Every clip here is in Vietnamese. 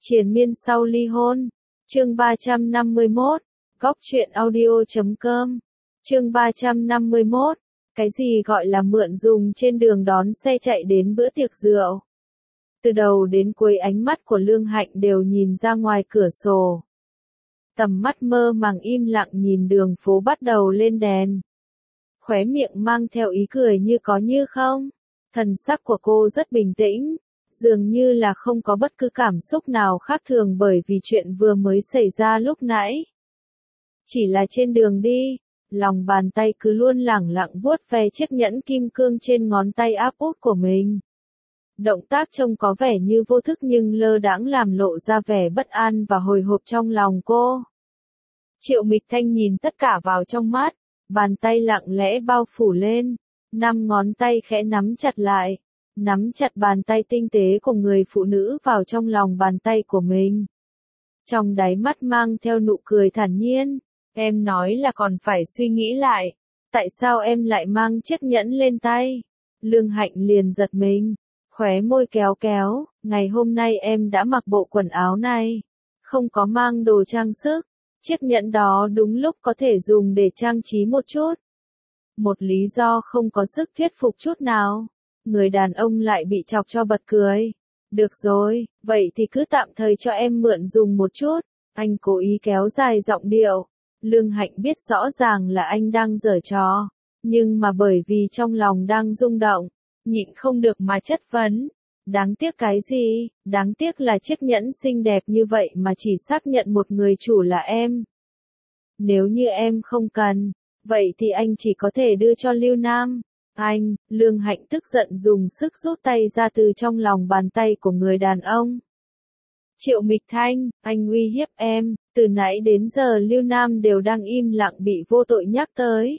Triền miên sau ly hôn. Chương 351. Góc truyện audio.com. Chương 351. Cái gì gọi là mượn dùng trên đường đón xe chạy đến bữa tiệc rượu? Từ đầu đến cuối ánh mắt của Lương Hạnh đều nhìn ra ngoài cửa sổ. Tầm mắt mơ màng im lặng nhìn đường phố bắt đầu lên đèn. Khóe miệng mang theo ý cười như có như không. Thần sắc của cô rất bình tĩnh, dường như là không có bất cứ cảm xúc nào khác thường bởi vì chuyện vừa mới xảy ra lúc nãy. Chỉ là trên đường đi, lòng bàn tay cứ luôn lẳng lặng vuốt ve chiếc nhẫn kim cương trên ngón tay áp út của mình. Động tác trông có vẻ như vô thức nhưng lơ đãng làm lộ ra vẻ bất an và hồi hộp trong lòng cô. Triệu Mịch Thanh nhìn tất cả vào trong mắt, bàn tay lặng lẽ bao phủ lên, 5 ngón tay khẽ nắm chặt lại, nắm chặt bàn tay tinh tế của người phụ nữ vào trong lòng bàn tay của mình. Trong đáy mắt mang theo nụ cười thản nhiên, em nói là còn phải suy nghĩ lại, tại sao em lại mang chiếc nhẫn lên tay? Lương Hạnh liền giật mình, khóe môi kéo kéo, ngày hôm nay em đã mặc bộ quần áo này, không có mang đồ trang sức, chiếc nhẫn đó đúng lúc có thể dùng để trang trí một chút. Một lý do không có sức thuyết phục chút nào. Người đàn ông lại bị chọc cho bật cười. Được rồi, vậy thì cứ tạm thời cho em mượn dùng một chút. Anh cố ý kéo dài giọng điệu. Lương Hạnh biết rõ ràng là anh đang giở trò. Nhưng mà bởi vì trong lòng đang rung động, nhịn không được mà chất vấn. Đáng tiếc cái gì? Đáng tiếc là chiếc nhẫn xinh đẹp như vậy mà chỉ xác nhận một người chủ là em. Nếu như em không cần, vậy thì anh chỉ có thể đưa cho Lưu Nam. Anh, Lương Hạnh tức giận dùng sức rút tay ra từ trong lòng bàn tay của người đàn ông. Triệu Mịch Thanh, anh uy hiếp em, từ nãy đến giờ Lưu Nam đều đang im lặng bị vô tội nhắc tới.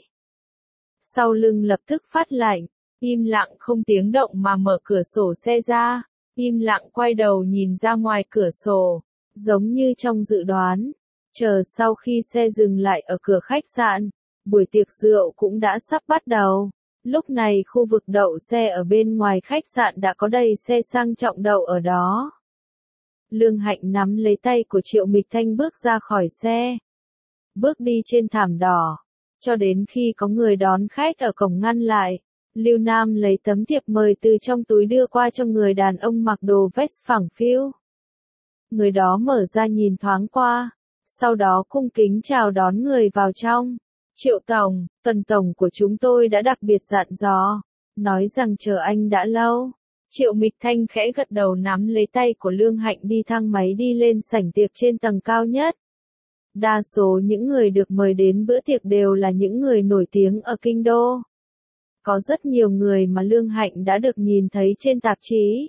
Sau lưng lập tức phát lạnh, im lặng không tiếng động mà mở cửa sổ xe ra, im lặng quay đầu nhìn ra ngoài cửa sổ, giống như trong dự đoán. Chờ sau khi xe dừng lại ở cửa khách sạn, buổi tiệc rượu cũng đã sắp bắt đầu. Lúc này khu vực đậu xe ở bên ngoài khách sạn đã có đầy xe sang trọng đậu ở đó. Lương Hạnh nắm lấy tay của Triệu Mịch Thanh bước ra khỏi xe. Bước đi trên thảm đỏ. Cho đến khi có người đón khách ở cổng ngăn lại, Lưu Nam lấy tấm thiệp mời từ trong túi đưa qua cho người đàn ông mặc đồ vest phẳng phiu. Người đó mở ra nhìn thoáng qua, sau đó cung kính chào đón người vào trong. Triệu Tổng, Tần Tổng của chúng tôi đã đặc biệt dặn dò, nói rằng chờ anh đã lâu. Triệu Mịch Thanh khẽ gật đầu nắm lấy tay của Lương Hạnh đi thang máy đi lên sảnh tiệc trên tầng cao nhất. Đa số những người được mời đến bữa tiệc đều là những người nổi tiếng ở Kinh Đô. Có rất nhiều người mà Lương Hạnh đã được nhìn thấy trên tạp chí.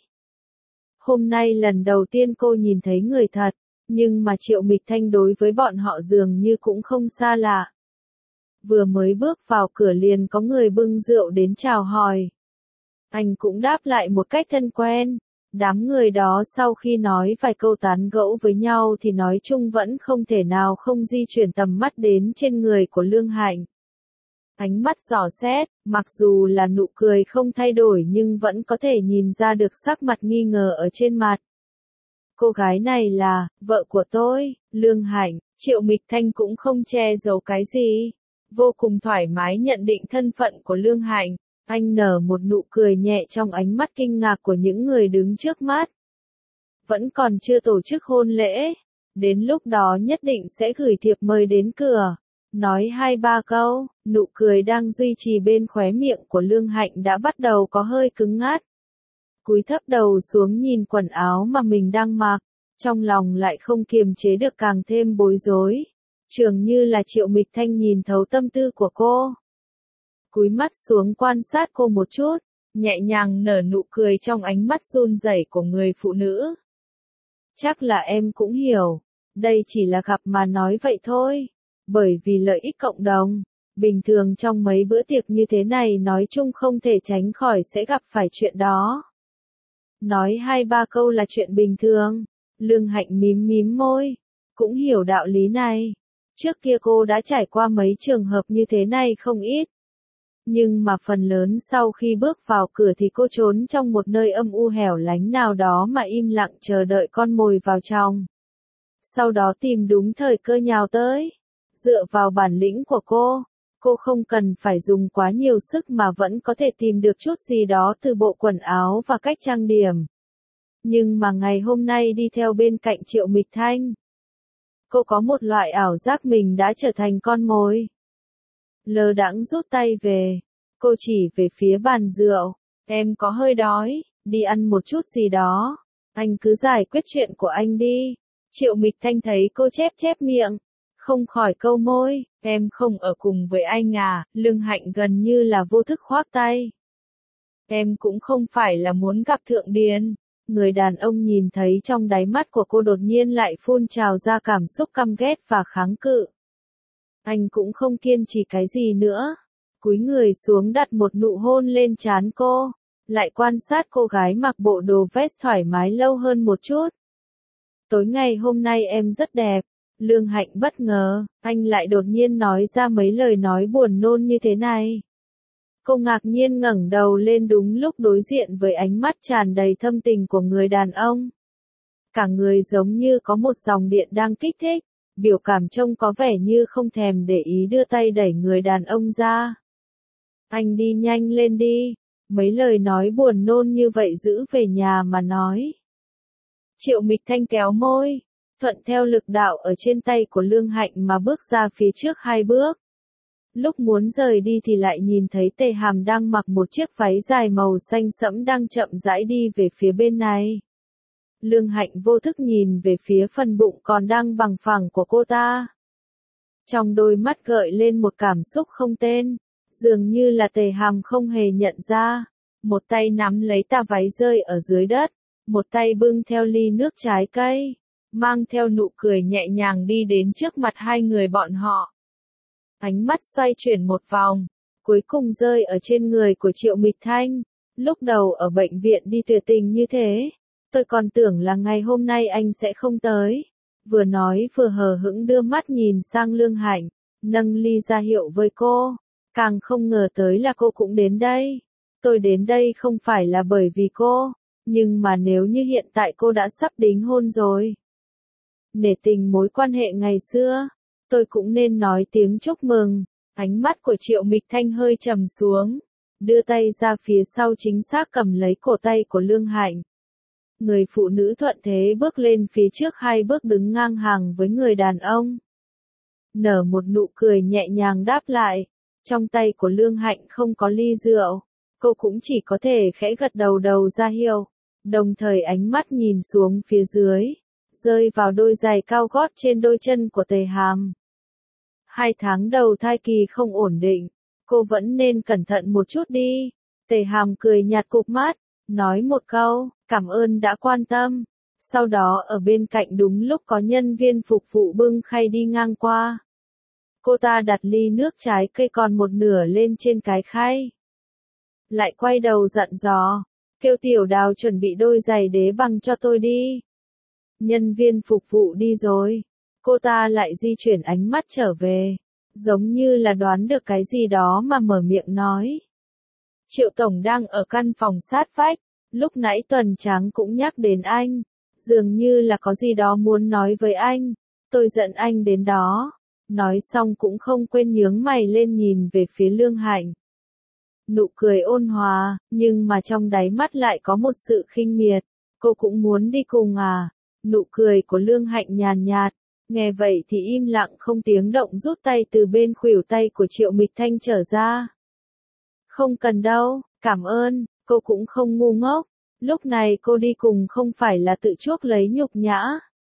Hôm nay lần đầu tiên cô nhìn thấy người thật, nhưng mà Triệu Mịch Thanh đối với bọn họ dường như cũng không xa lạ. Vừa mới bước vào cửa liền có người bưng rượu đến chào hỏi. Anh cũng đáp lại một cách thân quen. Đám người đó sau khi nói vài câu tán gẫu với nhau thì nói chung vẫn không thể nào không di chuyển tầm mắt đến trên người của Lương Hạnh. Ánh mắt dò xét, mặc dù là nụ cười không thay đổi nhưng vẫn có thể nhìn ra được sắc mặt nghi ngờ ở trên mặt. Cô gái này là vợ của tôi, Lương Hạnh. Triệu Mịch Thanh cũng không che giấu cái gì. Vô cùng thoải mái nhận định thân phận của Lương Hạnh, anh nở một nụ cười nhẹ trong ánh mắt kinh ngạc của những người đứng trước mắt. Vẫn còn chưa tổ chức hôn lễ, đến lúc đó nhất định sẽ gửi thiệp mời đến cửa. Nói 2-3 câu, nụ cười đang duy trì bên khóe miệng của Lương Hạnh đã bắt đầu có hơi cứng ngắt. Cúi thấp đầu xuống nhìn quần áo mà mình đang mặc, trong lòng lại không kiềm chế được càng thêm bối rối. Dường như là Triệu Mịch Thanh nhìn thấu tâm tư của cô. Cúi mắt xuống quan sát cô một chút, nhẹ nhàng nở nụ cười trong ánh mắt run rẩy của người phụ nữ. Chắc là em cũng hiểu, đây chỉ là gặp mà nói vậy thôi, bởi vì lợi ích cộng đồng, bình thường trong mấy bữa tiệc như thế này nói chung không thể tránh khỏi sẽ gặp phải chuyện đó. Nói 2-3 câu là chuyện bình thường, Lương Hạnh mím mím môi, cũng hiểu đạo lý này. Trước kia cô đã trải qua mấy trường hợp như thế này không ít. Nhưng mà phần lớn sau khi bước vào cửa thì cô trốn trong một nơi âm u hẻo lánh nào đó mà im lặng chờ đợi con mồi vào trong. Sau đó tìm đúng thời cơ nhào tới. Dựa vào bản lĩnh của cô không cần phải dùng quá nhiều sức mà vẫn có thể tìm được chút gì đó từ bộ quần áo và cách trang điểm. Nhưng mà ngày hôm nay đi theo bên cạnh Triệu Mịch Thanh, cô có một loại ảo giác mình đã trở thành con mồi. Lơ đãng rút tay về, cô chỉ về phía bàn rượu, em có hơi đói, đi ăn một chút gì đó, anh cứ giải quyết chuyện của anh đi. Triệu Mịch Thanh thấy cô chép chép miệng, không khỏi câu môi, em không ở cùng với anh à, Lương Hạnh gần như là vô thức khoác tay. Em cũng không phải là muốn gặp Thượng Điền. Người đàn ông nhìn thấy trong đáy mắt của cô đột nhiên lại phun trào ra cảm xúc căm ghét và kháng cự. Anh cũng không kiên trì cái gì nữa. Cúi người xuống đặt một nụ hôn lên trán cô. Lại quan sát cô gái mặc bộ đồ vest thoải mái lâu hơn một chút. Tối ngày hôm nay em rất đẹp. Lương Hạnh bất ngờ, anh lại đột nhiên nói ra mấy lời nói buồn nôn như thế này. Cô ngạc nhiên ngẩng đầu lên đúng lúc đối diện với ánh mắt tràn đầy thâm tình của người đàn ông. Cả người giống như có một dòng điện đang kích thích, biểu cảm trông có vẻ như không thèm để ý đưa tay đẩy người đàn ông ra. Anh đi nhanh lên đi, mấy lời nói buồn nôn như vậy giữ về nhà mà nói. Triệu Mịch Thanh kéo môi, thuận theo lực đạo ở trên tay của Lương Hạnh mà bước ra phía trước 2 bước. Lúc muốn rời đi thì lại nhìn thấy Tề Hàm đang mặc một chiếc váy dài màu xanh sẫm đang chậm rãi đi về phía bên này. Lương Hạnh vô thức nhìn về phía phần bụng còn đang bằng phẳng của cô ta. Trong đôi mắt gợi lên một cảm xúc không tên, dường như là Tề Hàm không hề nhận ra. Một tay nắm lấy tà váy rơi ở dưới đất, một tay bưng theo ly nước trái cây, mang theo nụ cười nhẹ nhàng đi đến trước mặt hai người bọn họ. Ánh mắt xoay chuyển một vòng, cuối cùng rơi ở trên người của Triệu Mịch Thanh. Lúc đầu ở bệnh viện đi tuyệt tình như thế, tôi còn tưởng là ngày hôm nay anh sẽ không tới. Vừa nói vừa hờ hững đưa mắt nhìn sang Lương Hạnh, nâng ly ra hiệu với cô. Càng không ngờ tới là cô cũng đến đây. Tôi đến đây không phải là bởi vì cô, nhưng mà nếu như hiện tại cô đã sắp đính hôn rồi. Nể tình mối quan hệ ngày xưa, tôi cũng nên nói tiếng chúc mừng. Ánh mắt của Triệu Mịch Thanh hơi trầm xuống, đưa tay ra phía sau chính xác cầm lấy cổ tay của Lương Hạnh. Người phụ nữ thuận thế bước lên phía trước 2 bước đứng ngang hàng với người đàn ông. Nở một nụ cười nhẹ nhàng đáp lại, trong tay của Lương Hạnh không có ly rượu, cô cũng chỉ có thể khẽ gật đầu ra hiệu, đồng thời ánh mắt nhìn xuống phía dưới, rơi vào đôi giày cao gót trên đôi chân của Tề Hàm. 2 tháng đầu thai kỳ không ổn định, cô vẫn nên cẩn thận một chút đi. Tề Hàm cười nhạt cụp mắt, nói một câu, cảm ơn đã quan tâm. Sau đó ở bên cạnh đúng lúc có nhân viên phục vụ bưng khay đi ngang qua. Cô ta đặt ly nước trái cây còn một nửa lên trên cái khay. Lại quay đầu dặn dò, kêu Tiểu Đào chuẩn bị đôi giày đế bằng cho tôi đi. Nhân viên phục vụ đi rồi. Cô ta lại di chuyển ánh mắt trở về, giống như là đoán được cái gì đó mà mở miệng nói. Triệu Tổng đang ở căn phòng sát vách, lúc nãy Tuần Trắng cũng nhắc đến anh, dường như là có gì đó muốn nói với anh, tôi dẫn anh đến đó. Nói xong cũng không quên nhướng mày lên nhìn về phía Lương Hạnh. Nụ cười ôn hòa, nhưng mà trong đáy mắt lại có một sự khinh miệt. Cô cũng muốn đi cùng à? Nụ cười của Lương Hạnh nhàn nhạt. Nghe vậy thì im lặng không tiếng động rút tay từ bên khuỷu tay của Triệu Mịch Thanh trở ra. Không cần đâu, cảm ơn, cô cũng không ngu ngốc. Lúc này cô đi cùng không phải là tự chuốc lấy nhục nhã,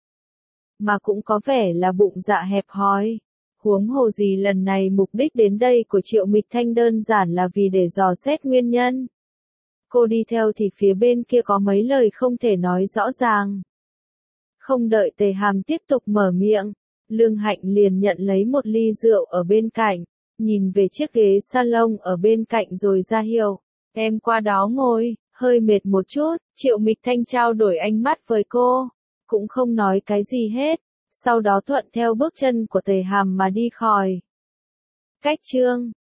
mà cũng có vẻ là bụng dạ hẹp hòi. Huống hồ gì lần này mục đích đến đây của Triệu Mịch Thanh đơn giản là vì để dò xét nguyên nhân. Cô đi theo thì phía bên kia có mấy lời không thể nói rõ ràng. Không đợi Tề Hàm tiếp tục mở miệng, Lương Hạnh liền nhận lấy một ly rượu ở bên cạnh, nhìn về chiếc ghế salon ở bên cạnh rồi ra hiệu, em qua đó ngồi, hơi mệt một chút. Triệu Mịch Thanh trao đổi ánh mắt với cô, cũng không nói cái gì hết, sau đó thuận theo bước chân của Tề Hàm mà đi khỏi. Cách chương